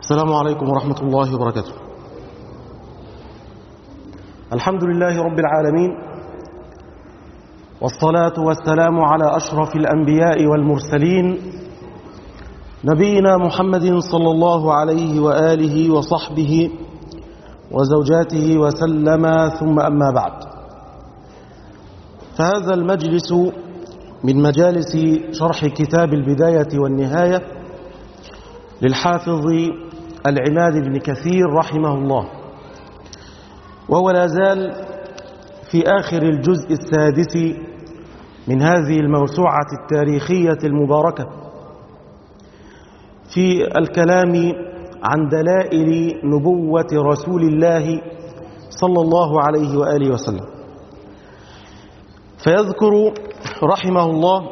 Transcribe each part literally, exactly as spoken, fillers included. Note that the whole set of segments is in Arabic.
السلام عليكم ورحمة الله وبركاته. الحمد لله رب العالمين، والصلاة والسلام على أشرف الأنبياء والمرسلين، نبينا محمد صلى الله عليه وآله وصحبه وزوجاته وسلم، ثم أما بعد. فهذا المجلس من مجالس شرح كتاب البداية والنهاية للحافظ العماد بن كثير رحمه الله، وهو لا زال في آخر الجزء السادس من هذه الموسوعة التاريخية المباركة في الكلام عن دلائل نبوة رسول الله صلى الله عليه وآله وسلم. فيذكر رحمه الله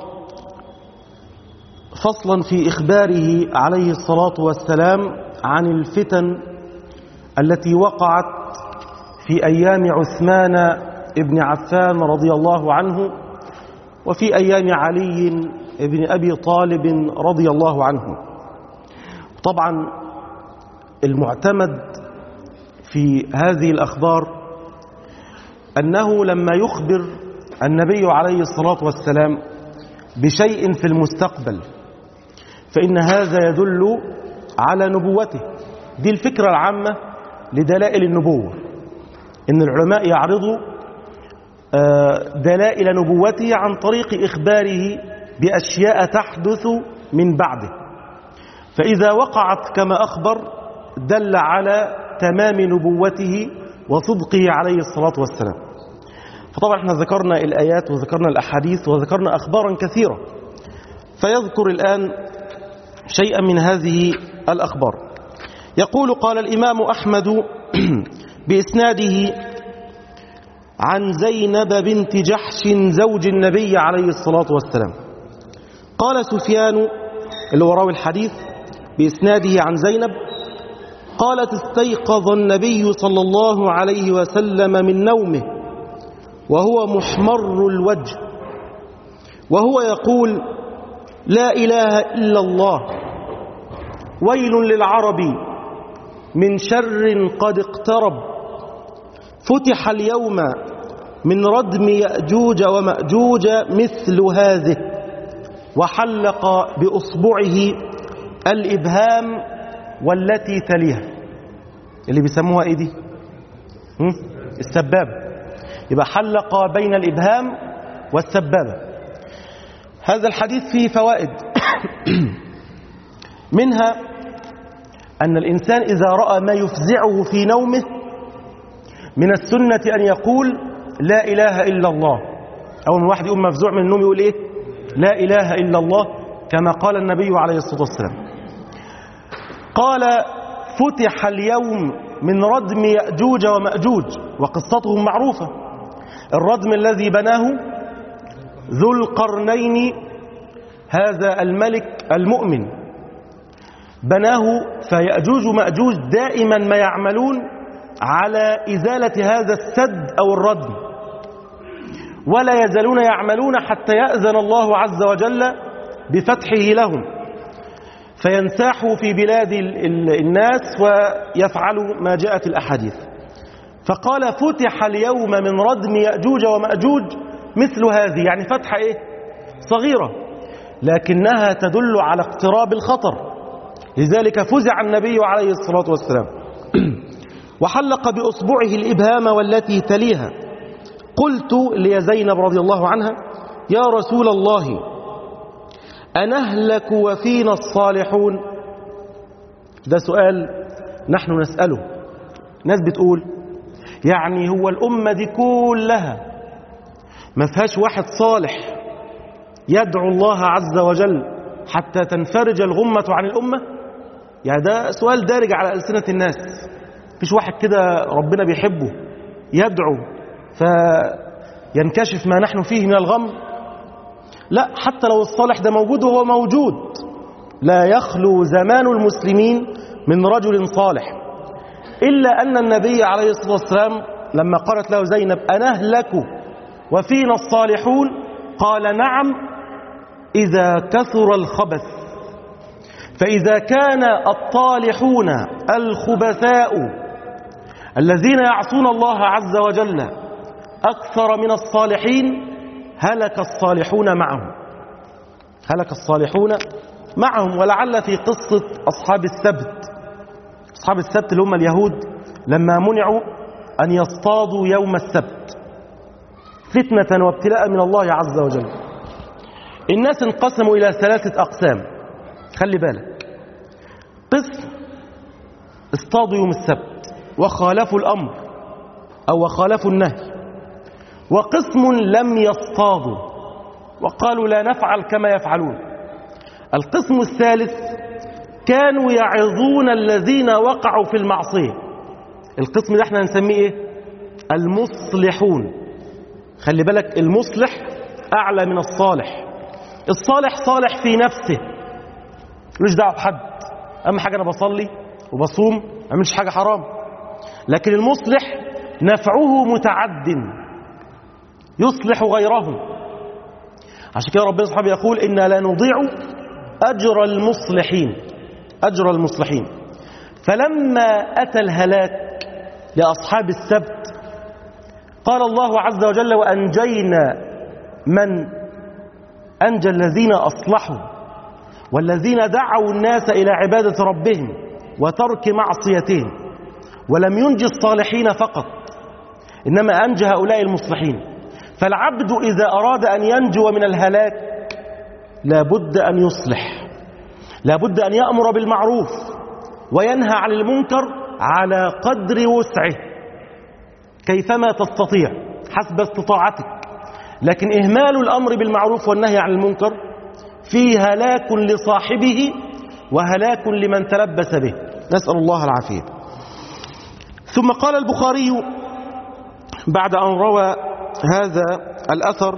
فصلا في إخباره عليه الصلاة والسلام عن الفتن التي وقعت في أيام عثمان ابن عفان رضي الله عنه، وفي أيام علي ابن أبي طالب رضي الله عنه. طبعا المعتمد في هذه الأخبار أنه لما يخبر النبي عليه الصلاة والسلام بشيء في المستقبل فإن هذا يدل على نبوته. دي الفكرة العامة لدلائل النبوة، إن العلماء يعرضوا دلائل نبوته عن طريق إخباره بأشياء تحدث من بعده، فإذا وقعت كما أخبر دل على تمام نبوته وصدقه عليه الصلاة والسلام. فطبعا احنا ذكرنا الآيات وذكرنا الأحاديث وذكرنا أخبارا كثيرة، فيذكر الآن شيئا من هذه الأخبار. يقول: قال الإمام أحمد بإسناده عن زينب بنت جحش زوج النبي عليه الصلاة والسلام. قال سفيان اللي هو راوي الحديث بإسناده عن زينب قالت: استيقظ النبي صلى الله عليه وسلم من نومه وهو محمر الوجه وهو يقول: لا إله إلا الله، ويل للعرب من شر قد اقترب، فتح اليوم من ردم يأجوج ومأجوج مثل هذه، وحلق بأصبعه الإبهام والتي تليها. اللي بيسموها ايه دي؟ السبابة. يبقى حلق بين الإبهام والسبابة. هذا الحديث فيه فوائد منها أن الإنسان إذا رأى ما يفزعه في نومه من السنة أن يقول لا إله إلا الله. أول من واحد يقوم مفزوع من النوم يقول إيه؟ لا إله إلا الله، كما قال النبي عليه الصلاة والسلام. قال: فتح اليوم من ردم يأجوج ومأجوج، وقصتهم معروفة. الردم الذي بناه ذو القرنين، هذا الملك المؤمن بناه، فيأجوج ومأجوج دائما ما يعملون على إزالة هذا السد أو الردم، ولا يزالون يعملون حتى يأذن الله عز وجل بفتحه لهم، فينساحوا في بلاد الناس ويفعلوا ما جاءت الأحاديث. فقال: فتح اليوم من ردم يأجوج ومأجوج مثل هذه، يعني فتحة إيه؟ صغيرة، لكنها تدل على اقتراب الخطر، لذلك فزع النبي عليه الصلاة والسلام. وحلق بأصبعه الإبهام والتي تليها. قلت لي زينب رضي الله عنها: يا رسول الله، أنهلك وفينا الصالحون؟ ده سؤال نحن نسأله. ناس بتقول يعني هو الأمة دي كلها ما فيهاش واحد صالح يدعو الله عز وجل حتى تنفرج الغمة عن الأمة؟ يعني ده سؤال دارج على ألسنة الناس. فيش واحد كده ربنا بيحبه يدعو فينكشف ما نحن فيه من الغم؟ لا، حتى لو الصالح ده موجود، وهو موجود، لا يخلو زمان المسلمين من رجل صالح، إلا أن النبي عليه الصلاة والسلام لما قالت له زينب: أنهلك وفينا الصالحون؟ قال: نعم، إذا كثر الخبث. فإذا كان الطالحون الخبثاء الذين يعصون الله عز وجل أكثر من الصالحين هلك الصالحون معهم هلك الصالحون معهم. ولعل في قصة أصحاب السبت أصحاب السبت اللي هم اليهود لما منعوا أن يصطادوا يوم السبت فتنة وابتلاء من الله عز وجل، الناس انقسموا إلى ثلاثة أقسام. خلي بالك، قسم اصطادوا يوم السبت وخالفوا الأمر أو وخالفوا النهي، وقسم لم يصطادوا وقالوا لا نفعل كما يفعلون. القسم الثالث كانوا يعظون الذين وقعوا في المعصية. القسم ده احنا نسميه ايه؟ المصلحون. خلي بالك، المصلح أعلى من الصالح. الصالح صالح في نفسه، مش دعوه بحد، أهم حاجة أنا بصلي وبصوم ما أعملش حاجة حرام. لكن المصلح نفعه متعد يصلح غيره. عشان كده ربنا سبحانه يقول إنا لا نضيع أجر المصلحين أجر المصلحين. فلما أتى الهلاك لأصحاب السبت قال الله عز وجل وأنجينا من أنجى الذين أصلحوا والذين دعوا الناس إلى عبادة ربهم وترك معصيتهم، ولم ينجي الصالحين فقط إنما أنجى هؤلاء المصلحين. فالعبد إذا أراد أن ينجو من الهلاك لابد أن يصلح، لابد أن يأمر بالمعروف وينهى عن المنكر على قدر وسعه كيفما تستطيع حسب استطاعتك. لكن إهمال الأمر بالمعروف والنهي عن المنكر فيه هلاك لصاحبه وهلاك لمن تلبس به، نسأل الله العافية. ثم قال البخاري بعد أن روى هذا الأثر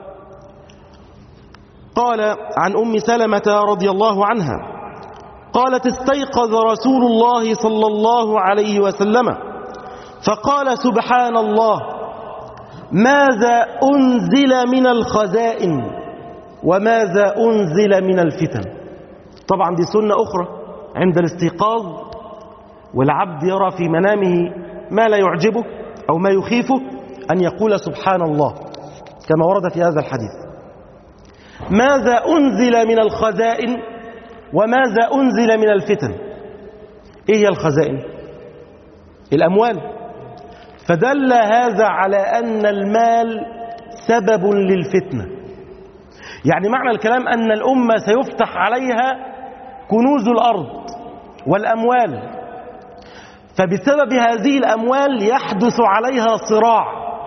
قال عن أم سلمة رضي الله عنها قالت استيقظ رسول الله صلى الله عليه وسلم فقال سبحان الله ماذا أنزل من الخزائن وماذا أنزل من الفتن. طبعا دي سنة أخرى عند الاستيقاظ والعبد يرى في منامه ما لا يعجبه أو ما يخيفه أن يقول سبحان الله كما ورد في هذا الحديث. ماذا أنزل من الخزائن وماذا أنزل من الفتن. إيه هي الخزائن؟ الأموال. فدل هذا على أن المال سبب للفتنة. يعني معنى الكلام أن الأمة سيفتح عليها كنوز الأرض والأموال، فبسبب هذه الأموال يحدث عليها صراع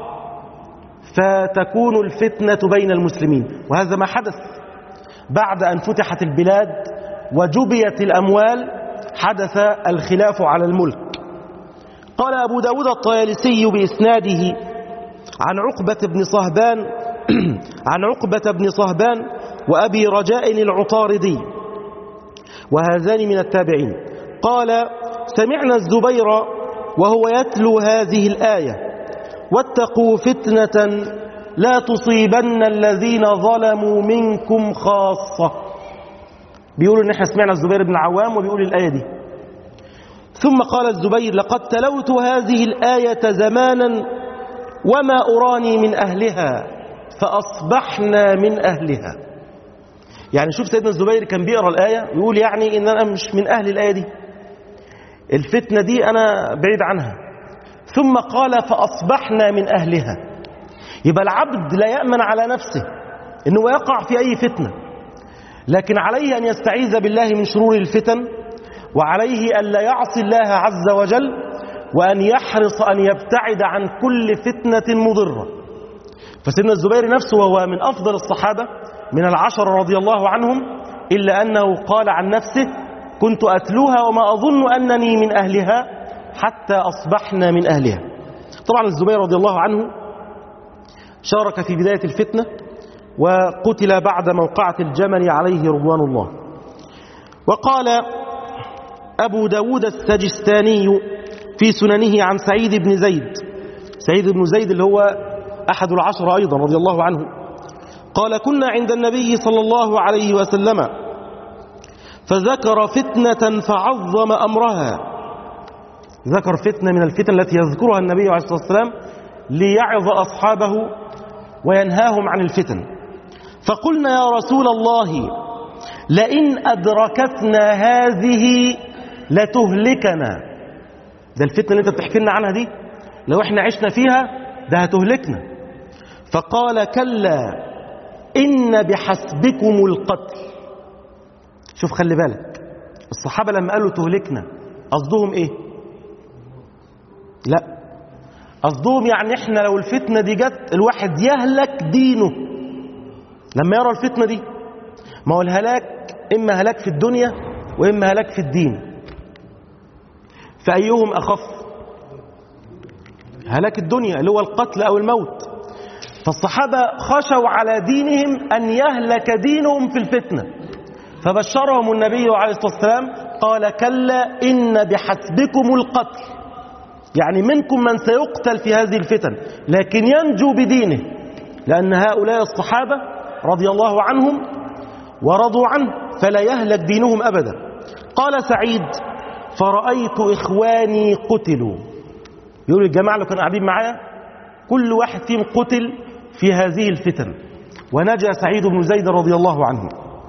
فتكون الفتنة بين المسلمين. وهذا ما حدث بعد أن فتحت البلاد وجبيت الأموال، حدث الخلاف على الملك. قال أبو داود الطيالسي بإسناده عن عقبة بن صهبان عن عقبة بن صهبان وأبي رجاء العطاردي وهذان من التابعين قال سمعنا الزبير وهو يتلو هذه الآية واتقوا فتنة لا تصيبن الذين ظلموا منكم خاصة. بيقولوا ان احنا سمعنا الزبير بن عوام وبيقول الآية دي. ثم قال الزبير لقد تلوت هذه الآية زمانا وما أراني من أهلها فأصبحنا من أهلها. يعني شوف سيدنا الزبير كان بيقرأ الآية ويقول يعني إن أنا مش من أهل الآية دي، الفتنة دي أنا بعيد عنها. ثم قال فأصبحنا من أهلها. يبقى العبد لا يأمن على نفسه إنه يقع في أي فتنة، لكن عليه أن يستعيذ بالله من شرور الفتن، وعليه أن لا يعصي الله عز وجل، وأن يحرص أن يبتعد عن كل فتنة مضرة. فسيدنا الزبير نفسه وهو من أفضل الصحابة من العشر رضي الله عنهم، إلا أنه قال عن نفسه كنت أتلوها وما أظن أنني من أهلها حتى أصبحنا من أهلها. طبعا الزبير رضي الله عنه شارك في بداية الفتنة وقتل بعد موقعة الجمل عليه رضوان الله. وقال أبو داود السجستاني في سننه عن سعيد بن زيد سعيد بن زيد اللي هو أحد العشر أيضا رضي الله عنه قال كنا عند النبي صلى الله عليه وسلم فذكر فتنة فعظم أمرها. ذكر فتنة من الفتن التي يذكرها النبي عليه الصلاة والسلام ليعظ أصحابه وينهاهم عن الفتن. فقلنا يا رسول الله لئن أدركتنا هذه لتهلكنا. ده الفتنة اللي انت بتحكي لنا عنها دي لو احنا عشنا فيها ده هتهلكنا. فقال كلا إن بحسبكم القتل. شوف خلي بالك الصحابة لما قالوا تهلكنا قصدهم ايه؟ لا، قصدهم يعني احنا لو الفتنة دي جت الواحد يهلك دينه لما يرى الفتنة دي. ما هو الهلاك إما هلاك في الدنيا وإما هلاك في الدين، فأيهم أخف؟ هلاك الدنيا اللي هو القتل أو الموت. فالصحابة خشوا على دينهم أن يهلك دينهم في الفتنة، فبشرهم النبي عليه الصلاة والسلام قال كلا إن بحسبكم القتل، يعني منكم من سيقتل في هذه الفتن لكن ينجو بدينه، لأن هؤلاء الصحابة رضي الله عنهم ورضوا عنه فلا يهلك دينهم أبدا. قال سعيد فرأيت إخواني قتلوا. يقول الجماعة اللي كانوا قاعدين معايا كل واحد فيهم قتل في هذه الفتن، ونجا سعيد بن زيد رضي الله عنه.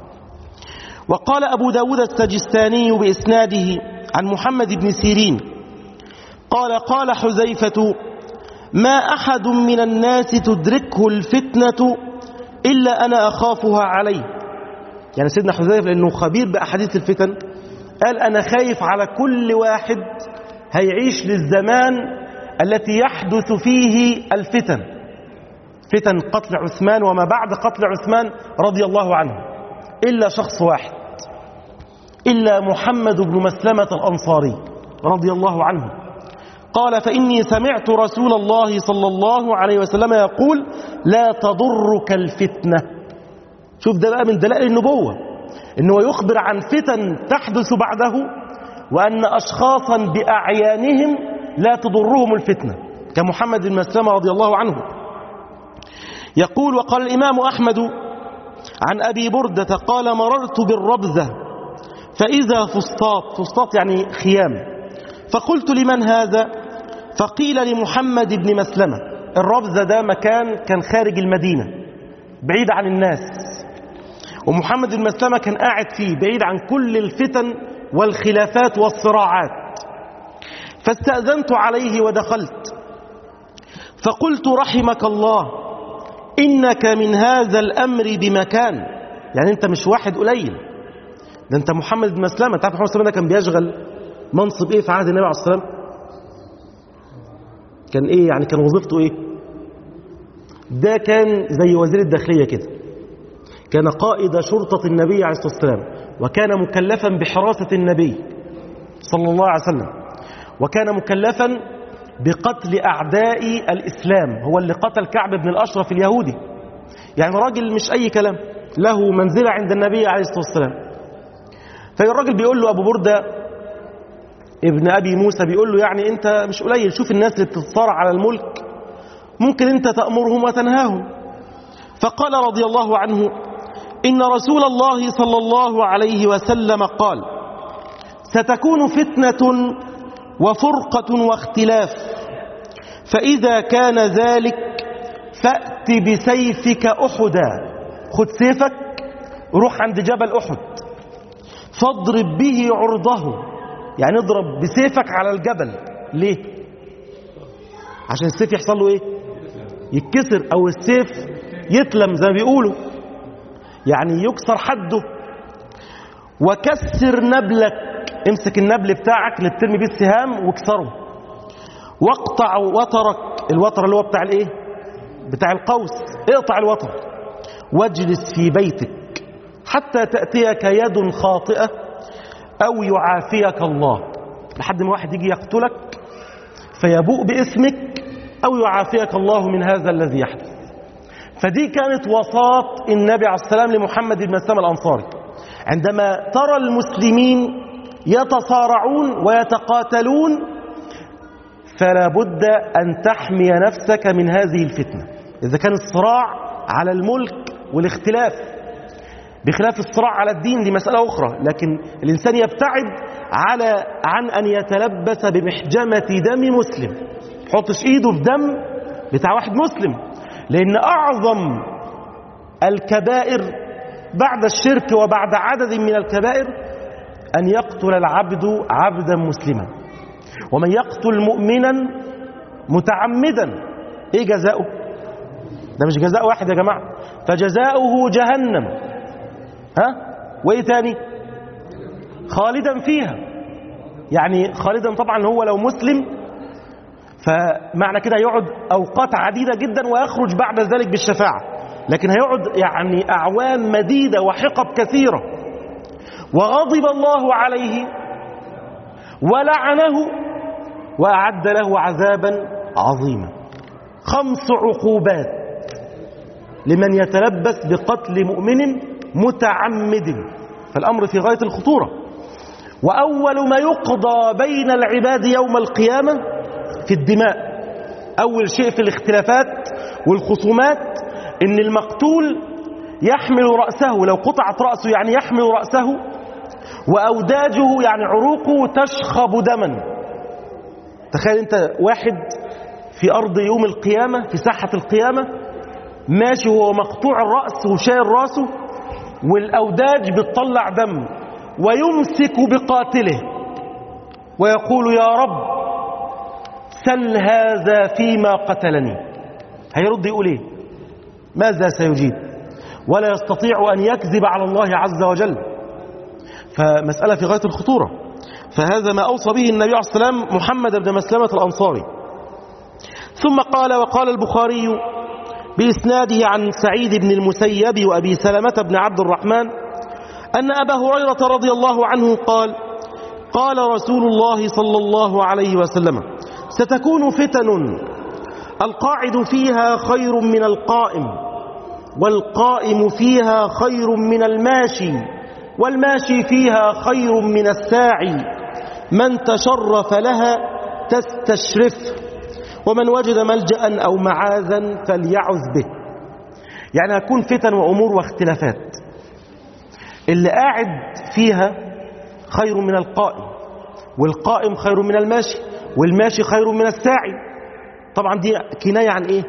وقال أبو داود السجستاني بإسناده عن محمد بن سيرين قال قال حذيفة ما أحد من الناس تدركه الفتنة إلا أنا أخافها عليه. يعني سيدنا حذيفة لأنه خبير بأحاديث الفتن قال أنا خايف على كل واحد هيعيش للزمان التي يحدث فيه الفتن، فتن قتل عثمان وما بعد قتل عثمان رضي الله عنه، إلا شخص واحد، إلا محمد بن مسلمة الأنصاري رضي الله عنه. قال فإني سمعت رسول الله صلى الله عليه وسلم يقول لا تضرك الفتنة. شوف ده بقى من دلائل النبوة، إنه يخبر عن فتن تحدث بعده وأن أشخاصا بأعيانهم لا تضرهم الفتنة كمحمد بن مسلمة رضي الله عنه. يقول وقال الإمام أحمد عن أبي بردة قال مررت بالربزة فإذا فسطاط، فسطاط يعني خيام، فقلت لمن هذا؟ فقيل لمحمد بن مسلمة. الربزة ده مكان كان خارج المدينة بعيد عن الناس، ومحمد بن مسلمة كان قاعد فيه بعيد عن كل الفتن والخلافات والصراعات. فاستأذنت عليه ودخلت فقلت رحمك الله إنك من هذا الأمر بمكان. يعني أنت مش واحد قليل، ده أنت محمد بن مسلمة. تعرف محمد بن مسلمة ده كان بيشغل منصب إيه في عهد النبي عليه الصلاة والسلام؟ كان إيه يعني؟ كان وظيفته إيه؟ ده كان زي وزير الداخلية كده، كان قائد شرطة النبي عليه الصلاة والسلام، وكان مكلفا بحراسة النبي صلى الله عليه وسلم، وكان مكلفا بقتل أعداء الإسلام. هو اللي قتل كعب بن الأشرف اليهودي، يعني راجل مش أي كلام، له منزلة عند النبي عليه الصلاة والسلام. فالراجل بيقول له أبو بردة ابن أبي موسى بيقول له يعني أنت مش قليل، شوف الناس اللي بتتصارع على الملك ممكن أنت تأمرهم وتنهاهم. فقال رضي الله عنه إن رسول الله صلى الله عليه وسلم قال ستكون فتنة وفرقة واختلاف، فإذا كان ذلك فأت بسيفك أحدا. خد سيفك روح عند جبل أحد فاضرب به عرضه، يعني اضرب بسيفك على الجبل. ليه؟ عشان السيف يحصل له ايه؟ يتكسر، او السيف يتلم زي ما بيقولوا، يعني يكسر حده. وكسر نبلك، امسك النبل بتاعك اللي بترمي بيه السهام واكسره. واقطع وترك، الوتر اللي هو بتاع الايه؟ بتاع القوس، اقطع الوتر. واجلس في بيتك حتى تأتيك يد خاطئة أو يعافيك الله، لحد ما واحد يجي يقتلك فيبوء باسمك أو يعافيك الله من هذا الذي يحدث. فدي كانت وصاة النبي عليه السلام لمحمد بن مسلمة الأنصاري. عندما ترى المسلمين يتصارعون ويتقاتلون فلا بد أن تحمي نفسك من هذه الفتنة. إذا كان الصراع على الملك والاختلاف، بخلاف الصراع على الدين دي مسألة أخرى، لكن الإنسان يبتعد على عن أن يتلبس بمحجمة دم مسلم، يحطش إيده في دم بتاع واحد مسلم، لأن أعظم الكبائر بعد الشرك وبعد عدد من الكبائر أن يقتل العبد عبدا مسلما. ومن يقتل مؤمنا متعمدا إيه جزاؤه؟ ده مش جزاء واحد يا جماعة، فجزاؤه جهنم. ها؟ وإيه تاني؟ خالدا فيها، يعني خالدا طبعا هو لو مسلم فمعنى كده يقعد أوقات عديدة جدا ويخرج بعد ذلك بالشفاعة، لكن هيقعد يعني أعوام مديدة وحقب كثيرة. وغضب الله عليه ولعنه وأعد له عذابا عظيما. خمس عقوبات لمن يتلبس بقتل مؤمن متعمد، فالأمر في غاية الخطورة. وأول ما يقضى بين العباد يوم القيامة في الدماء، أول شيء في الاختلافات والخصومات إن المقتول يحمل رأسه، لو قطعت رأسه يعني يحمل رأسه، وأوداجه يعني عروقه تشخب دما. تخيل أنت واحد في أرض يوم القيامة في ساحة القيامة ماشي وهو مقطوع الرأس وشايل رأسه والأوداج بتطلع دم، ويمسك بقاتله ويقول يا رب سل هذا فيما قتلني. هيرد يقول ايه؟ ماذا سيجيب؟ ولا يستطيع أن يكذب على الله عز وجل. فمسألة في غاية الخطورة. فهذا ما أوصى به النبي عليه الصلاة والسلام محمد بن مسلمة الأنصاري. ثم قال: وقال البخاري بإسناده عن سعيد بن المسيب وأبي سلمة بن عبد الرحمن أن أبا هريرة رضي الله عنه قال: قال رسول الله صلى الله عليه وسلم: ستكون فتن القاعد فيها خير من القائم، والقائم فيها خير من الماشي، والماشي فيها خير من الساعي، من تشرف لها تستشرفه، ومن وجد ملجأ أو معاذا فليعذ به. يعني هتكون فتن وأمور واختلافات، اللي قاعد فيها خير من القائم، والقائم خير من الماشي، والماشي خير من الساعي. طبعا دي كناية عن ايه؟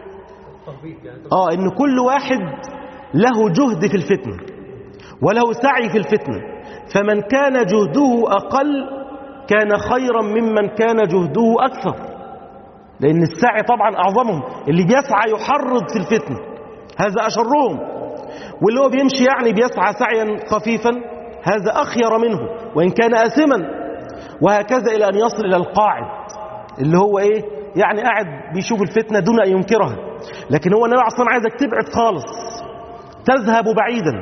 اه ان كل واحد له جهد في الفتنة وله سعي في الفتنة، فمن كان جهده أقل كان خيرا ممن كان جهده أكثر، لأن السعي طبعا أعظمهم، اللي بيسعى يحرض في الفتنة هذا أشرهم، واللي هو بيمشي يعني بيسعى سعيا خفيفا هذا أخير منه وإن كان آثما، وهكذا إلى أن يصل إلى القاعد اللي هو إيه؟ يعني قاعد بيشوف الفتنة دون أن ينكرها، لكن هو النبي أصلا عايزك تبعد خالص، تذهب بعيدا.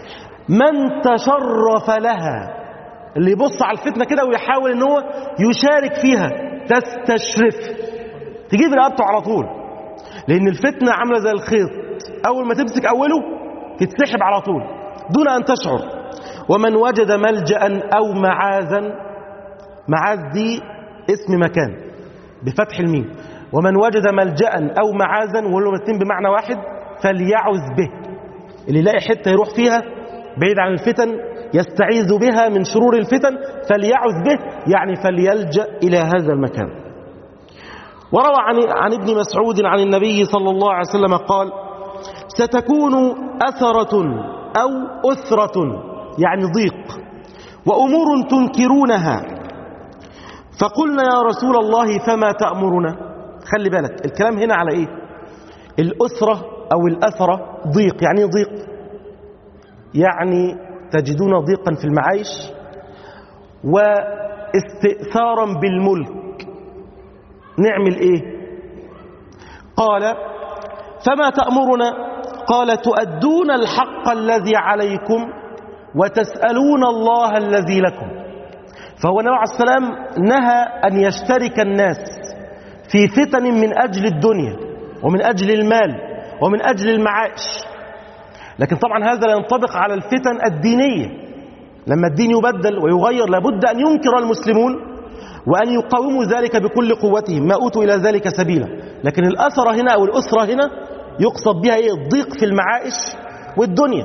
من تشرف لها، اللي يبص على الفتنة كده ويحاول ان هو يشارك فيها، تستشرف، تجيب رقبته على طول، لأن الفتنة عاملة زي الخيط، أول ما تمسك أوله تتسحب على طول دون أن تشعر. ومن وجد ملجأ أو معاذا، معاذ دي اسم مكان بفتح الميم، ومن وجد ملجأ أو معاذا وهو الاثنين بمعنى واحد فليعذ به، اللي يلاقي حتة يروح فيها بعيد عن الفتن يستعيذ بها من شرور الفتن فليعذ به، يعني فليلجأ إلى هذا المكان. وروى عن, عن ابن مسعود عن النبي صلى الله عليه وسلم قال: ستكون أثرة أو أثرة يعني ضيق، وأمور تنكرونها، فقلنا يا رسول الله فما تأمرنا؟ خلي بالك الكلام هنا على إيه؟ الأثرة أو الأثرة ضيق، يعني ضيق يعني تجدون ضيقا في المعايش واستئثارا بالملك، نعمل إيه؟ قال: فما تأمرنا؟ قال: تؤدون الحق الذي عليكم وتسألون الله الذي لكم. فهو النبي عليه السلام نهى أن يشترك الناس في فتن من أجل الدنيا ومن أجل المال ومن أجل المعاش، لكن طبعا هذا لا ينطبق على الفتن الدينية. لما الدين يبدل ويغير لابد أن ينكر المسلمون وأن يقاوموا ذلك بكل قوتهم، ما أوتوا إلى ذلك سبيلا. لكن الأثر هنا أو الأسرة هنا يقصد بها إيه؟ الضيق في المعائش والدنيا.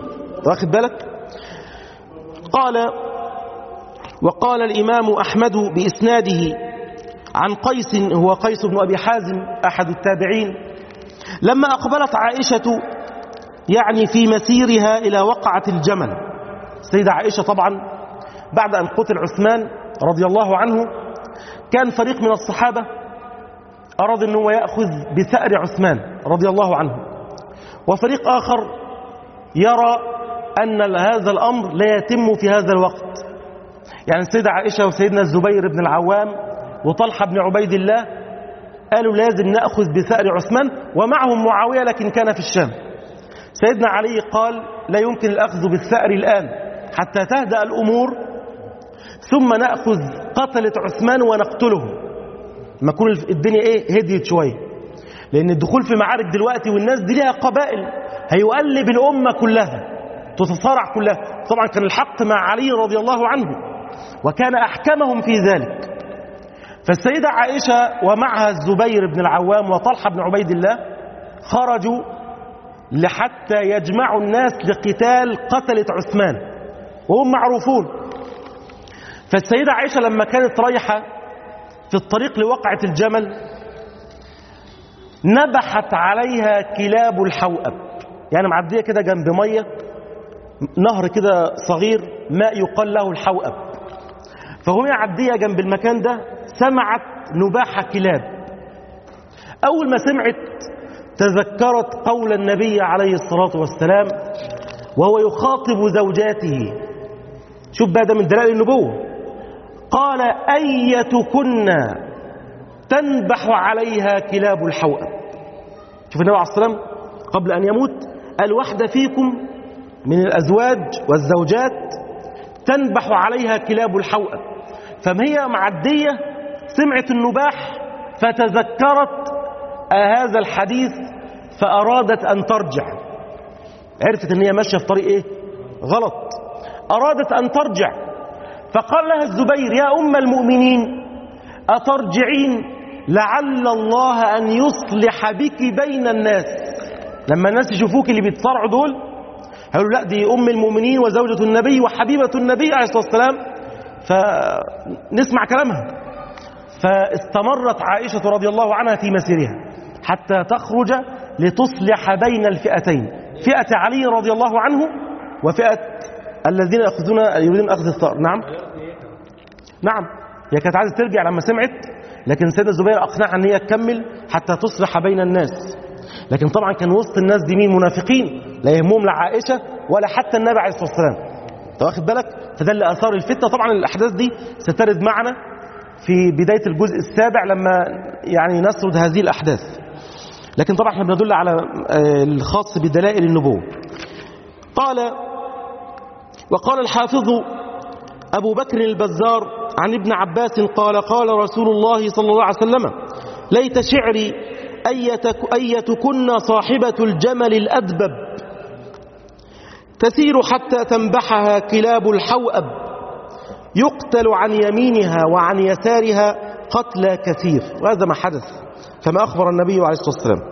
واخد بالك؟ قال وقال الإمام أحمد بإسناده عن قيس، هو قيس بن أبي حازم أحد التابعين، لما أقبلت عائشة يعني في مسيرها إلى وقعة الجمل. السيدة عائشة طبعا بعد أن قتل عثمان رضي الله عنه كان فريق من الصحابة أراد أنه يأخذ بثأر عثمان رضي الله عنه، وفريق آخر يرى أن هذا الأمر لا يتم في هذا الوقت. يعني السيدة عائشة وسيدنا الزبير بن العوام وطلحة بن عبيد الله قالوا لازم نأخذ بثأر عثمان، ومعهم معاوية لكن كان في الشام. سيدنا علي قال لا يمكن الأخذ بالثأر الآن حتى تهدأ الأمور، ثم نأخذ قتلة عثمان ونقتلهم ما كل الدنيا إيه هديت شوية، لأن الدخول في معارك دلوقتي والناس دي لها قبائل هيقلب الأمة كلها تتصارع كلها. طبعا كان الحق مع علي رضي الله عنه وكان أحكمهم في ذلك. فالسيدة عائشة ومعها الزبير بن العوام وطلحة بن عبيد الله خرجوا لحتى يجمعوا الناس لقتال قتلة عثمان وهم معروفون. فالسيدة عائشة لما كانت رايحة في الطريق لوقعة الجمل نبحت عليها كلاب الحوأب، يعني معدية كده جنب مية نهر كده صغير ماء يقال له الحوأب، فهم معدية جنب المكان ده سمعت نباح كلاب. أول ما سمعت تذكرت قول النبي عليه الصلاة والسلام وهو يخاطب زوجاته، شوف بقى ده من دلائل النبوة، قال أيتكن تنبح عليها كلاب الحوأب. شوف النبي عليه الصلاة والسلام قبل أن يموت قال واحدة فيكم من الأزواج والزوجات تنبح عليها كلاب الحوأب. فهي معدية سمعت النباح فتذكرت هذا الحديث فأرادت أن ترجع، عرفت أن هي ماشية في طريق إيه؟ غلط، أرادت أن ترجع، فقال لها الزبير يا أم المؤمنين أترجعين لعل الله أن يصلح بك بين الناس. لما الناس يشوفوك اللي بيتصارعوا دول قالوا لا دي أم المؤمنين وزوجة النبي وحبيبة النبي عليه الصلاة والسلام، فنسمع كلامها. فاستمرت عائشة رضي الله عنها في مسيرها حتى تخرج لتصلح بين الفئتين، فئة علي رضي الله عنه وفئة الذين يأخذون يريدون أخذ الثأر. نعم نعم هي كانت عايزة ترجع لما سمعت، لكن سيدنا الزبير أقنعها أن هي تكمل حتى تصلح بين الناس. لكن طبعا كان وسط الناس دي مين؟ منافقين لا يهمهم لا عائشة ولا حتى النبي عليه الصلاة والسلام. انت واخد بالك؟ فده اللي أثار الفتنة. طبعا الأحداث دي سترد معنا في بداية الجزء السابع لما يعني نسرد هذه الأحداث، لكن طبعا احنا بندل على الخاص بدلائل النبوة. قال وقال الحافظ أبو بكر البزار عن ابن عباس قال قال رسول الله صلى الله عليه وسلم ليت شعري أيتكن صاحبة الجمل الأدبب تسير حتى تنبحها كلاب الحوأب يقتل عن يمينها وعن يسارها قتلى كثير. وهذا ما حدث كما أخبر النبي عليه الصلاة والسلام.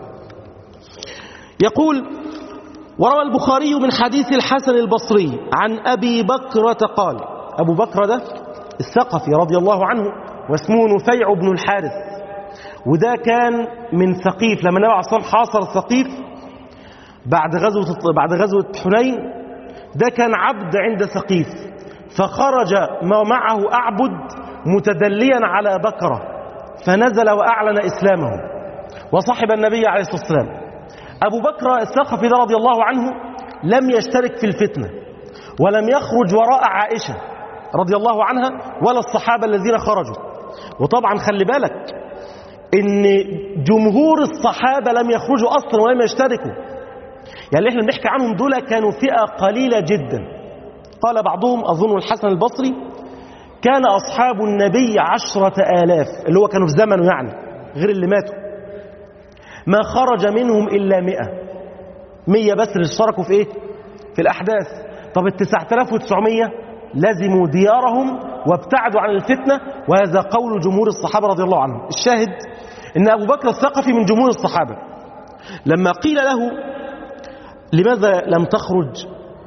يقول وروى البخاري من حديث الحسن البصري عن أبي بكرة قال، أبو بكر ده الثقفي رضي الله عنه واسمه نفيع بن الحارث، وده كان من ثقيف لما النبي عليه الصلاة والسلام حاصر الثقيف بعد غزوة بعد غزوة حنين. ده كان عبد عند ثقيف، فخرج معه أعبد متدليا على بكرة فنزل وأعلن إسلامه وصحب النبي عليه الصلاة والسلام. أبو بكر الثقفي ده رضي الله عنه لم يشترك في الفتنة ولم يخرج وراء عائشة رضي الله عنها ولا الصحابة الذين خرجوا. وطبعا خلي بالك إن جمهور الصحابة لم يخرجوا أصلا ولم يشتركوا، يعني اللي احنا بنحكي عنهم دول كانوا فئة قليلة جدا. قال بعضهم أظن الحسن البصري كان أصحاب النبي عشرة آلاف، اللي هو كانوا في زمنه يعني غير اللي ماتوا، ما خرج منهم إلا مئة مية بس اللي اشتركوا في إيه؟ في الأحداث. طب التسعة آلاف وتسعمية لزموا ديارهم وابتعدوا عن الفتنة، وهذا قول جمهور الصحابة رضي الله عنهم. الشاهد إن أبو بكر الثقفي من جمهور الصحابة لما قيل له لماذا لم تخرج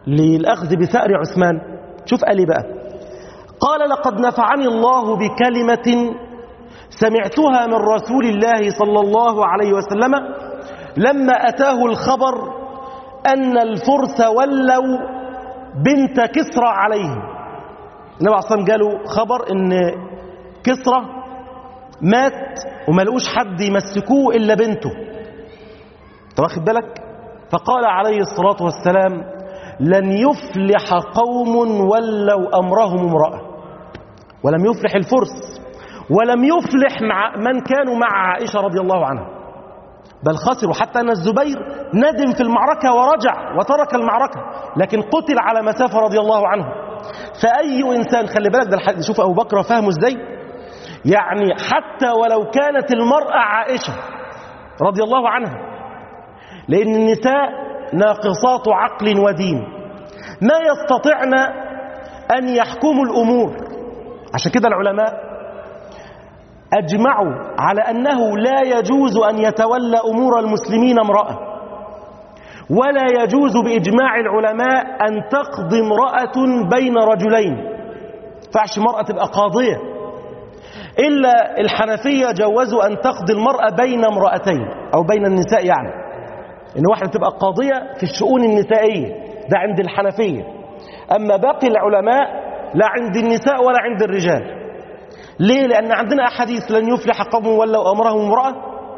للأخذ بثأر عثمان. شوف قال لي بقى، قال لقد نفعني الله بكلمة سمعتها من رسول الله صلى الله عليه وسلم لما أتاه الخبر أن الفرس ولوا بنت كسرى عليه. النبي عليه الصلاة والسلام قالوا خبر أن كسرى مات وما لقوش حد يمسكوه إلا بنته. أنت واخد بالك؟ فقال عليه الصلاة والسلام لن يفلح قوم ولوا أمرهم امرأة. ولم يفلح الفرس ولم يفلح مع من كانوا مع عائشة رضي الله عنها، بل خسروا، حتى أن الزبير ندم في المعركة ورجع وترك المعركة، لكن قتل على مسافة رضي الله عنه. فأي إنسان، خلي بالك ده الحديث، شوف أبو بكر فهمه إزاي، يعني حتى ولو كانت المرأة عائشة رضي الله عنها، لأن النساء ناقصات عقل ودين ما يستطعن أن يحكموا الأمور. عشان كده العلماء أجمعوا على أنه لا يجوز أن يتولى أمور المسلمين امرأة، ولا يجوز بإجماع العلماء أن تقضي امرأة بين رجلين. فعش مرأة تبقى قاضية، إلا الحنفية جوزوا أن تقضي المرأة بين امرأتين أو بين النساء، يعني إن واحدة تبقى قاضية في الشؤون النسائية، ده عند الحنفية. أما باقي العلماء لا عند النساء ولا عند الرجال. ليه؟ لأن عندنا أحاديث لن يفلح قوم ولوا أمرهم امرأة،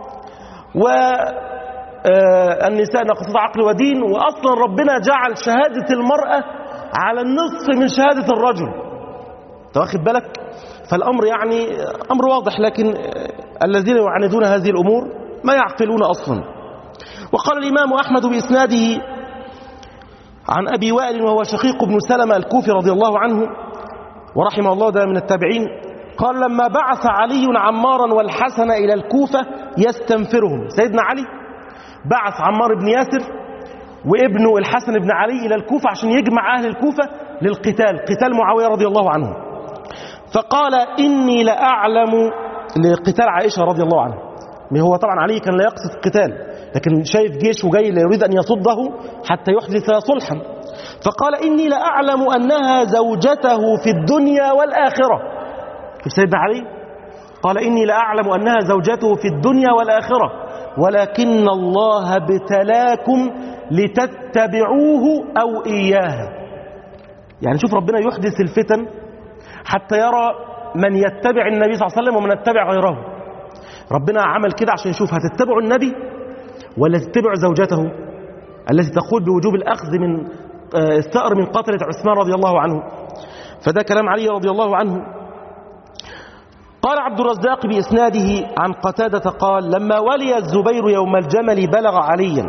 والنساء ناقصات عقل ودين، وأصلا ربنا جعل شهادة المرأة على النصف من شهادة الرجل. أنت واخد بالك؟ فالأمر يعني أمر واضح، لكن الذين يعاندون هذه الأمور ما يعقلون أصلا. وقال الإمام أحمد بإسناده عن أبي وائل وهو شقيق بن سلمة الكوفي رضي الله عنه ورحمه الله، ده من التابعين، قال لما بعث علي عمارا والحسن إلى الكوفة يستنفرهم. سيدنا علي بعث عمار بن ياسر وابنه الحسن بن علي إلى الكوفة عشان يجمع أهل الكوفة للقتال، قتال معاوية رضي الله عنه. فقال إني لأعلم لقتال عائشة رضي الله عنها. هو طبعا علي كان لا يقصد القتال، لكن شايف جيش وجاي يريد أن يصده حتى يحدث صلحا. فقال إني لأعلم أنها زوجته في الدنيا والآخرة. شوف سيدنا علي قال إني لأعلم أنها زوجته في الدنيا والآخرة ولكن الله ابتلاكم لتتبعوه أو إياها. يعني شوف ربنا يحدث الفتن حتى يرى من يتبع النبي صلى الله عليه وسلم ومن يتبع غيره. ربنا عمل كده عشان يشوف هتتبعوا النبي ولا تتبعوا زوجته التي تقول بوجوب الأخذ من الثأر من قتلة عثمان رضي الله عنه. فده كلام علي رضي الله عنه. قال عبد الرزاق بإسناده عن قتادة قال لما ولي الزبير يوم الجمل بلغ عليا.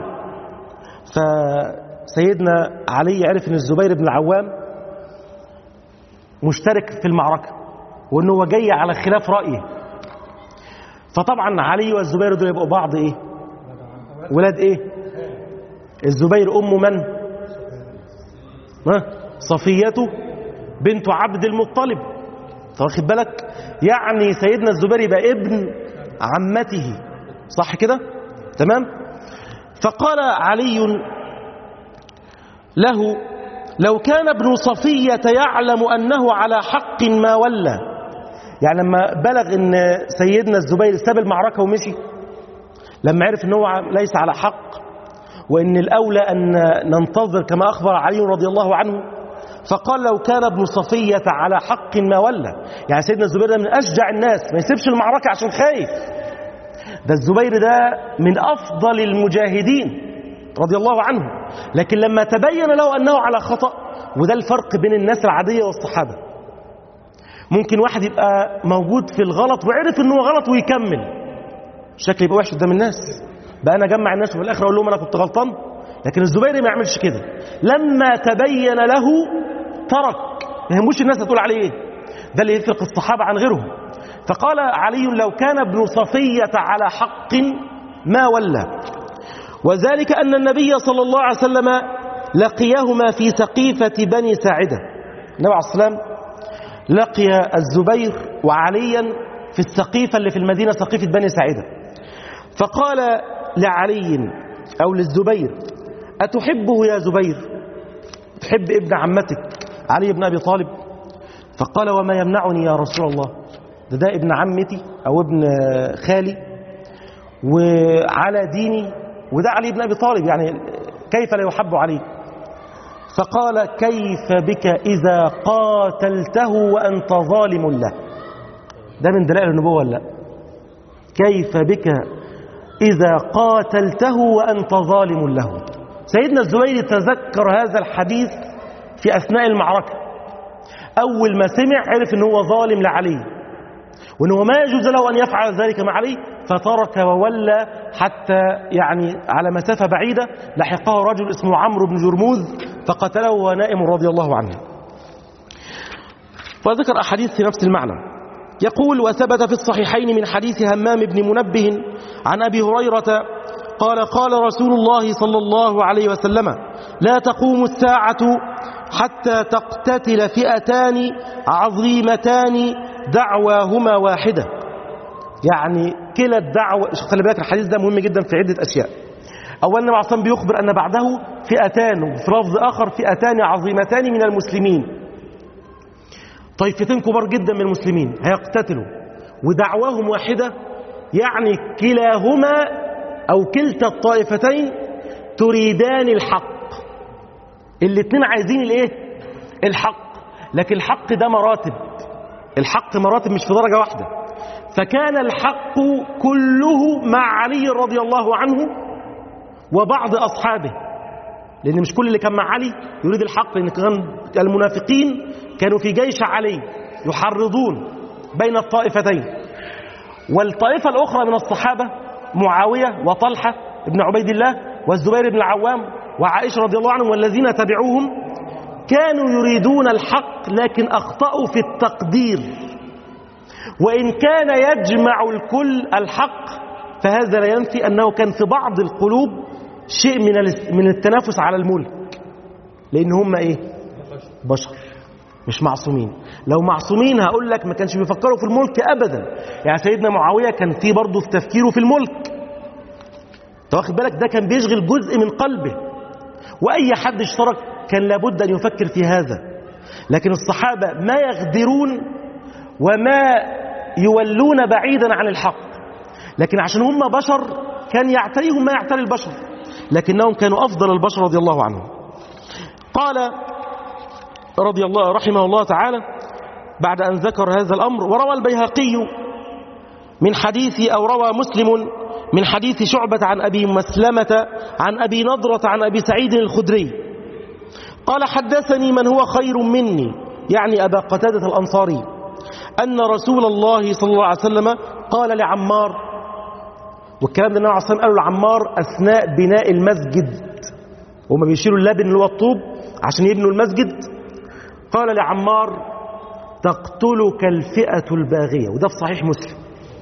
فسيدنا علي عرف أن الزبير بن العوام مشترك في المعركة وأنه هو جاي على خلاف رأيه. فطبعا علي والزبير دول يبقوا بعض إيه؟ ولاد إيه؟ الزبير أم من؟ ما؟ صفيته بنت عبد المطلب. واخد بالك؟ يعني سيدنا الزبير يبقى ابن عمته، صح كده؟ تمام؟ فقال علي له لو كان ابن صفية يعلم أنه على حق ما ولى. يعني لما بلغ أن سيدنا الزبير ساب المعركة ومشي، لما عرف أنه ليس على حق وأن الأولى أن ننتظر كما أخبر علي رضي الله عنه، فقال لو كان ابن صفية على حق ما ولى. يعني سيدنا الزبير ده من أشجع الناس، ما يسيبش المعركة عشان خايف. ده الزبير ده من أفضل المجاهدين رضي الله عنه، لكن لما تبين له أنه على خطأ، وده الفرق بين الناس العادية والصحابة. ممكن واحد يبقى موجود في الغلط وعرف أنه غلط ويكمل، شكل يبقى وحش قدام الناس، بقى أنا أجمع الناس وفي الآخر أقول لهم أنا كنت غلطان. لكن الزبير ما يعملش كده، لما تبين له ترك، ما يهموش الناس هتقول عليه ايه. ده اللي يفرق الصحابة عن غيرهم. فقال علي لو كان ابن صفية على حق ما ولى. وذلك أن النبي صلى الله عليه وسلم لقيهما في سقيفة بني ساعدة. النبي عليه الصلاة والسلام لقي الزبير وعليا في السقيفة اللي في المدينة، سقيفة بني ساعدة. فقال لعلي أو للزبير أتحبه يا زبير؟ بتحب ابن عمتك علي بن أبي طالب؟ فقال وما يمنعني يا رسول الله، ده ده ابن عمتي أو ابن خالي وعلى ديني، وده علي بن أبي طالب، يعني كيف لا يحب علي؟ فقال كيف بك إذا قاتلته وأنت ظالم له؟ ده من دلائل النبوة ولا لا؟ كيف بك إذا قاتلته وأنت ظالم له؟ سيدنا الزبير تذكر هذا الحديث في أثناء المعركة، أول ما سمع عرف أنه هو ظالم لعلي وأنه ما يجوز له أن يفعل ذلك مع علي، فترك وولى حتى يعني على مسافة بعيدة لحقه رجل اسمه عمرو بن جرموز فقتله وهو نائم رضي الله عنه. وذكر أحاديث في نفس المعنى. يقول وثبت في الصحيحين من حديث همام بن منبه عن أبي هريرة قال قال رسول الله صلى الله عليه وسلم لا تقوم الساعة حتى تقتتل فئتان عظيمتان دعواهما واحدة. يعني كلا الدعوة، خلي بالك الحديث ده مهم جدا في عدة أشياء. أولا النبي عليه الصلاة والسلام بيخبر أن بعده فئتان، وفي لفظ آخر فئتان عظيمتان من المسلمين، طائفتين كبار جدا من المسلمين هيقتتلوا ودعواهم واحدة، يعني كلاهما أو كلتا الطائفتين تريدان الحق، الاثنين عايزين الايه؟ الحق. لكن الحق ده مراتب، الحق مراتب مش في درجة واحدة. فكان الحق كله مع علي رضي الله عنه وبعض أصحابه، لأن مش كل اللي كان مع علي يريد الحق، لأن كان المنافقين كانوا في جيش علي يحرضون بين الطائفتين. والطائفة الأخرى من الصحابة معاوية وطلحة ابن عبيد الله والزبير بن العوام وعائشة رضي الله عنهم والذين تبعوهم كانوا يريدون الحق، لكن أخطأوا في التقدير. وإن كان يجمع الكل الحق فهذا لا ينفي أنه كان في بعض القلوب شيء من من التنافس على الملك، لأن هم إيه؟ بشر مش معصومين. لو معصومين هقول لك ما كانش بيفكروا في الملك أبدا. يعني سيدنا معاوية كان فيه برضه في تفكيره في الملك، واخد بالك؟ ده كان بيشغل جزء من قلبه، وأي حد اشترك كان لابد أن يفكر في هذا. لكن الصحابة ما يغدرون وما يولون بعيدا عن الحق، لكن عشان هم بشر كان يعتريهم ما يعتري البشر، لكنهم كانوا أفضل البشر رضي الله عنهم. قال رضي الله رحمه الله تعالى بعد أن ذكر هذا الأمر: وروى البيهقي من حديث أو روى مسلم من حديث شعبة عن أبي مسلمة عن أبي نضرة عن أبي سعيد الخدري قال: حدثني من هو خير مني، يعني أبا قتادة الأنصاري، أن رسول الله صلى الله عليه وسلم قال لعمار، والكلام ده النبي عليه الصلاة والسلام قالوا لعمار أثناء بناء المسجد، وهم بيشيلوا اللبن اللي هو الطوب عشان يبنوا المسجد، قال لعمار: تقتلك الفئة الباغية. وده في صحيح مسلم،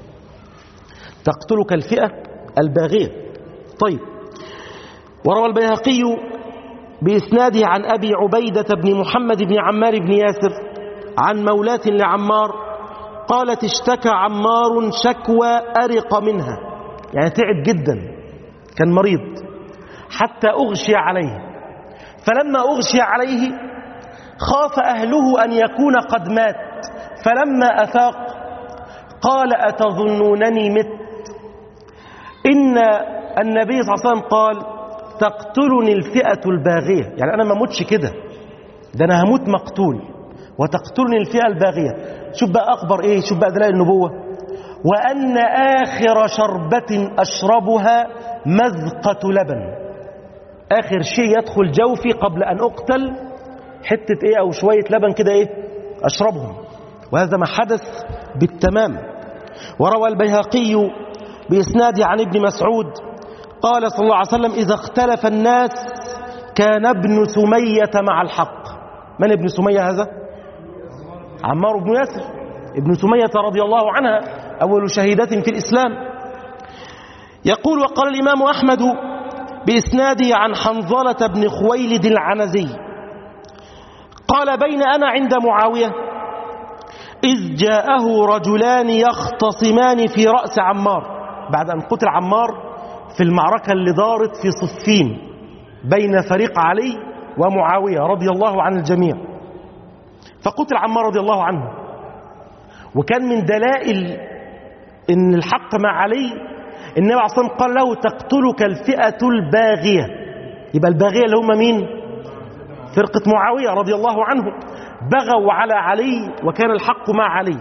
تقتلك الفئة الباغية. طيب، وروى البيهقي بإسناده عن أبي عبيدة بن محمد بن عمار بن ياسر عن مولاة لعمار قالت: اشتكى عمار شكوى أرق منها، يعني تعب جدا، كان مريض حتى أغشي عليه، فلما أغشي عليه خاف أهله أن يكون قد مات، فلما أفاق قال: أتظنونني مت؟ إن النبي صلى الله عليه وسلم قال: تقتلني الفئة الباغية، يعني أنا ما موتش كده، ده أنا هموت مقتول، وتقتلني الفئة الباغية. شوف بقى أخبر إيه، شوف بقى دلائل النبوة: وأن آخر شربة أشربها مذقة لبن، آخر شيء يدخل جوفي قبل أن أقتل حتة إيه أو شوية لبن كده إيه أشربهم، وهذا ما حدث بالتمام. وروى البيهقي بإسناده عن ابن مسعود قال صلى الله عليه وسلم: إذا اختلف الناس كان ابن سمية مع الحق. من ابن سمية هذا؟ عمار بن ياسر ابن سمية رضي الله عنها، أول شهيدة في الإسلام. يقول: وقال الإمام أحمد بإسناده عن حنظلة بن خويلد العنزي قال: بين أنا عند معاوية إذ جاءه رجلان يختصمان في رأس عمار، بعد أن قتل عمار في المعركة اللي دارت في صفين بين فريق علي ومعاوية رضي الله عن الجميع. فقتل عمار رضي الله عنه. وكان من دلائل ان الحق مع علي النبي عليه الصلاة والسلام قال له تقتلك الفئة الباغية. يبقى الباغية اللي هم مين؟ فرقة معاوية رضي الله عنه، بغوا على علي وكان الحق مع علي.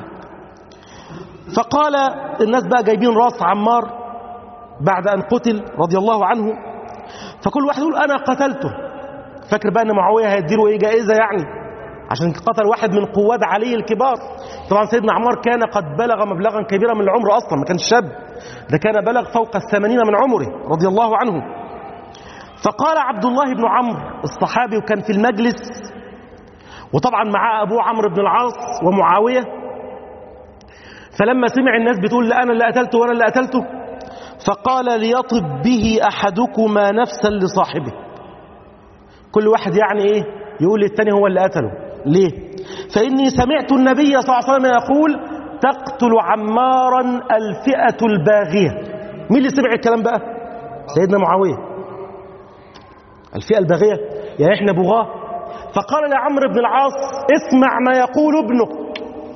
فقال الناس بقى جايبين راس عمار بعد أن قتل رضي الله عنه، فكل واحد يقول أنا قتلته، فاكر بقى أن معاوية هيديله إيه جائزة يعني عشان قتل واحد من قواد علي الكبار. طبعا سيدنا عمار كان قد بلغ مبلغا كبيرا من العمر، أصلا ما كانش شاب، ده كان بلغ فوق الثمانين من عمره رضي الله عنه. فقال عبد الله بن عمرو الصحابي وكان في المجلس، وطبعا معاه أبوه عمرو بن العاص ومعاوية، فلما سمع الناس بتقول لا أنا اللي قتلته وأنا اللي قتلته، فقال ليطب به أحدكما نفسا لصاحبه. كل واحد يعني إيه يقول للتاني هو اللي قتله. ليه؟ فإني سمعت النبي صلى الله عليه وسلم يقول تقتل عمارا الفئة الباغية. مين اللي سمع الكلام بقى؟ سيدنا معاوية. الفئة الباغية يعني إحنا بغاه. فقال لعمرو بن العاص اسمع ما يقول ابنك.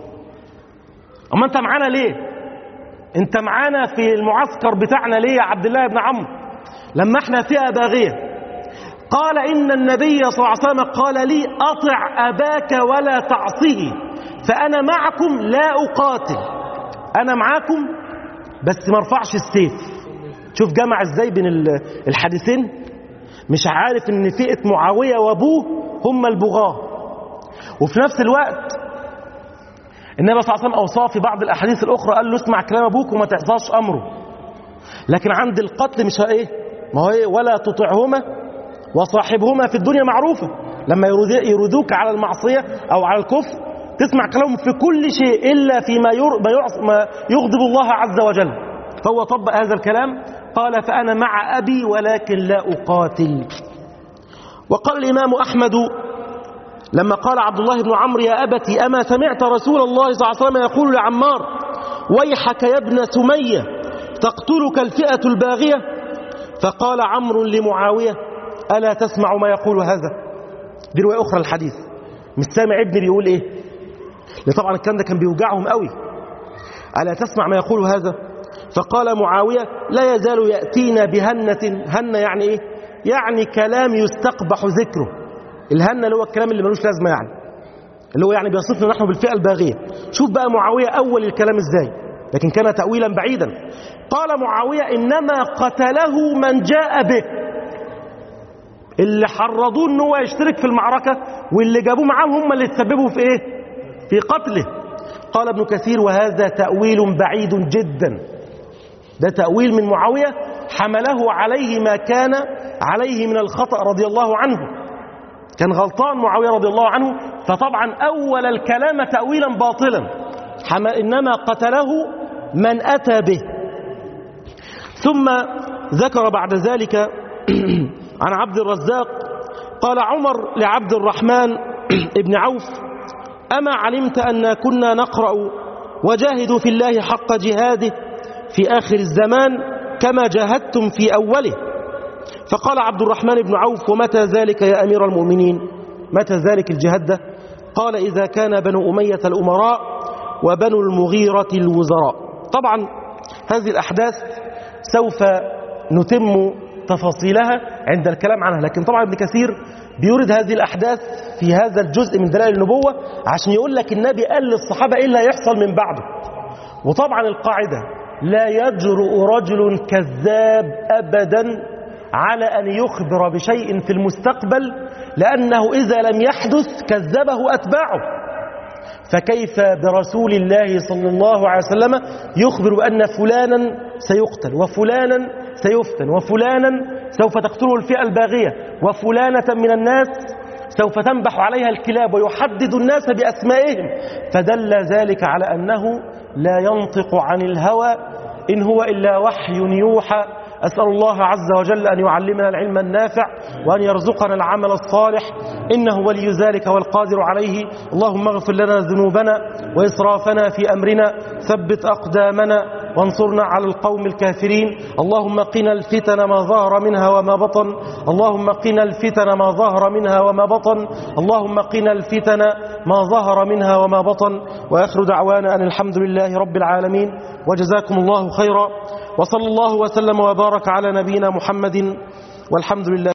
أما أنت معانا ليه؟ أنت معانا في المعسكر بتاعنا ليه يا عبد الله بن عمرو لما إحنا فئة باغية؟ قال إن النبي صلى الله عليه وسلم قال لي أطع أباك ولا تعصيه، فأنا معكم لا أقاتل، أنا معاكم بس ما ارفعش السيف. شوف جمع إزاي بين الحديثين، مش عارف إن فئة معاوية وأبوه هم البغاة، وفي نفس الوقت النبي صلى الله عليه وسلم أوصاه في بعض الأحاديث الأخرى قال له اسمع كلام أبوك وما تعصاش أمره. لكن عند القتل مش إيه، ما هو إيه، ولا تطعهما وصاحبهما في الدنيا معروفة. لما يرودوك على المعصية أو على الكفر تسمع كلامهم في كل شيء إلا فيما ما يغضب الله عز وجل. فهو طبق هذا الكلام، قال فأنا مع أبي ولكن لا أقاتل. وقال الإمام أحمد لما قال عبد الله بن عمرو يا أبتي أما سمعت رسول الله صلى الله عليه وسلم يقول لعمار ويحك يا ابن سمية تقتلك الفئة الباغية؟ فقال عمرو لمعاوية ألا تسمع ما يقول هذا؟ دي رواية أخرى الحديث، مش سامع ابني بيقول إيه، لأن طبعا الكلام ده كان بيوجعهم قوي. ألا تسمع ما يقول هذا؟ فقال معاوية لا يزال يأتينا بهنة. هنة يعني إيه؟ يعني كلام يستقبح ذكره. الهنة اللي هو الكلام اللي ملوش لازمة، يعني اللي هو يعني بيصفنا نحن بالفئة الباغية. شوف بقى معاوية أول الكلام إزاي، لكن كان تأويلا بعيدا. قال معاوية إنما قتله من جاء به، اللي حرضوه ان هو يشترك في المعركة واللي جابوه معاهم هم اللي تسببوا في ايه؟ في قتله. قال ابن كثير وهذا تأويل بعيد جدا، ده تأويل من معاوية حمله عليه ما كان عليه من الخطأ رضي الله عنه. كان غلطان معاوية رضي الله عنه، فطبعا أول الكلام تأويلا باطلا. إنما قتله من أتى به. ثم ذكر بعد ذلك عن عبد الرزاق قال عمر لعبد الرحمن ابن عوف أما علمت أن كنا نقرأ وجاهدوا في الله حق جهاده في آخر الزمان كما جاهدتم في أوله؟ فقال عبد الرحمن بن عوف ومتى ذلك يا أمير المؤمنين؟ متى ذلك الجهاد ده؟ قال إذا كان بنو أمية الأمراء وبنو المغيرة الوزراء. طبعا هذه الأحداث سوف نتم تفاصيلها عند الكلام عنها، لكن طبعا ابن كثير بيورد هذه الأحداث في هذا الجزء من دلائل النبوة عشان يقول لك النبي قال للصحابة إيه اللي هيحصل من بعده. وطبعا القاعدة لا يجرؤ رجل كذاب أبدا على أن يخبر بشيء في المستقبل، لأنه إذا لم يحدث كذبه أتباعه. فكيف برسول الله صلى الله عليه وسلم يخبر بأن فلانا سيقتل وفلانا سيفتن وفلانا سوف تقتله الفئة الباغية وفلانة من الناس سوف تنبح عليها الكلاب، ويحدد الناس بأسمائهم، فدل ذلك على أنه لا ينطق عن الهوى إن هو إلا وحي يوحى. أسأل الله عز وجل أن يعلمنا العلم النافع وأن يرزقنا العمل الصالح، إنه ولي ذلك والقادر عليه. اللهم اغفر لنا ذنوبنا وإسرافنا في أمرنا، ثبت أقدامنا وانصرنا على القوم الكافرين. اللهم قنا الفتن ما ظهر منها وما بطن اللهم قنا الفتن ما ظهر منها وما بطن اللهم قنا الفتن ما ظهر منها وما بطن. وآخر دعوانا أن الحمد لله رب العالمين، وجزاكم الله خيرا، وصلى الله وسلم وبارك على نبينا محمد، والحمد لله.